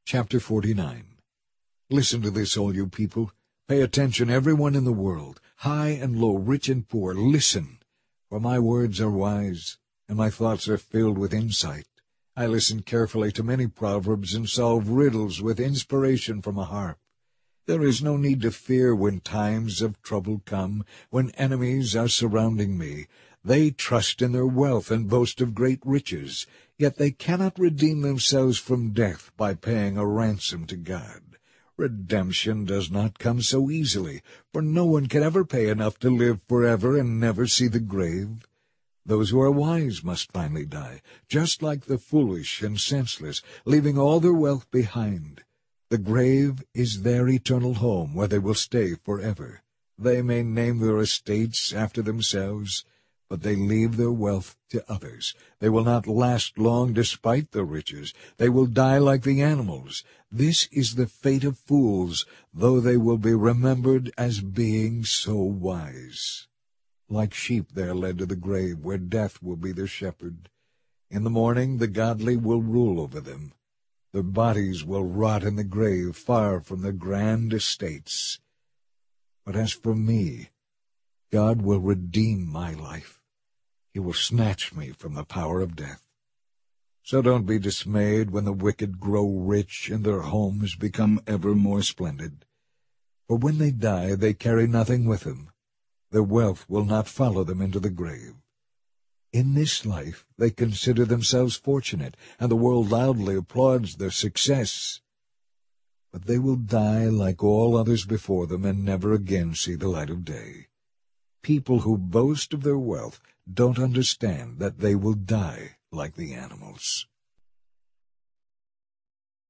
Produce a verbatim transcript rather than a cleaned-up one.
Chapter forty-nine. Listen to this, all you people. Pay attention, everyone in the world, high and low, rich and poor. Listen, for my words are wise, and my thoughts are filled with insight. I listen carefully to many proverbs and solve riddles with inspiration from a harp. There is no need to fear when times of trouble come, when enemies are surrounding me. They trust in their wealth and boast of great riches, yet they cannot redeem themselves from death by paying a ransom to God. Redemption does not come so easily, for no one can ever pay enough to live forever and never see the grave. Those who are wise must finally die, just like the foolish and senseless, leaving all their wealth behind. The grave is their eternal home, where they will stay forever. They may name their estates after themselves, but they leave their wealth to others. They will not last long despite their riches. They will die like the animals. This is the fate of fools, though they will be remembered as being so wise. Like sheep they are led to the grave, where death will be their shepherd. In the morning the godly will rule over them. Their bodies will rot in the grave, far from their grand estates. But as for me, God will redeem my life. He will snatch me from the power of death. So don't be dismayed when the wicked grow rich and their homes become ever more splendid. For when they die, they carry nothing with them. Their wealth will not follow them into the grave. In this life they consider themselves fortunate, and the world loudly applauds their success. But they will die like all others before them and never again see the light of day. People who boast of their wealth don't understand that they will die like the animals.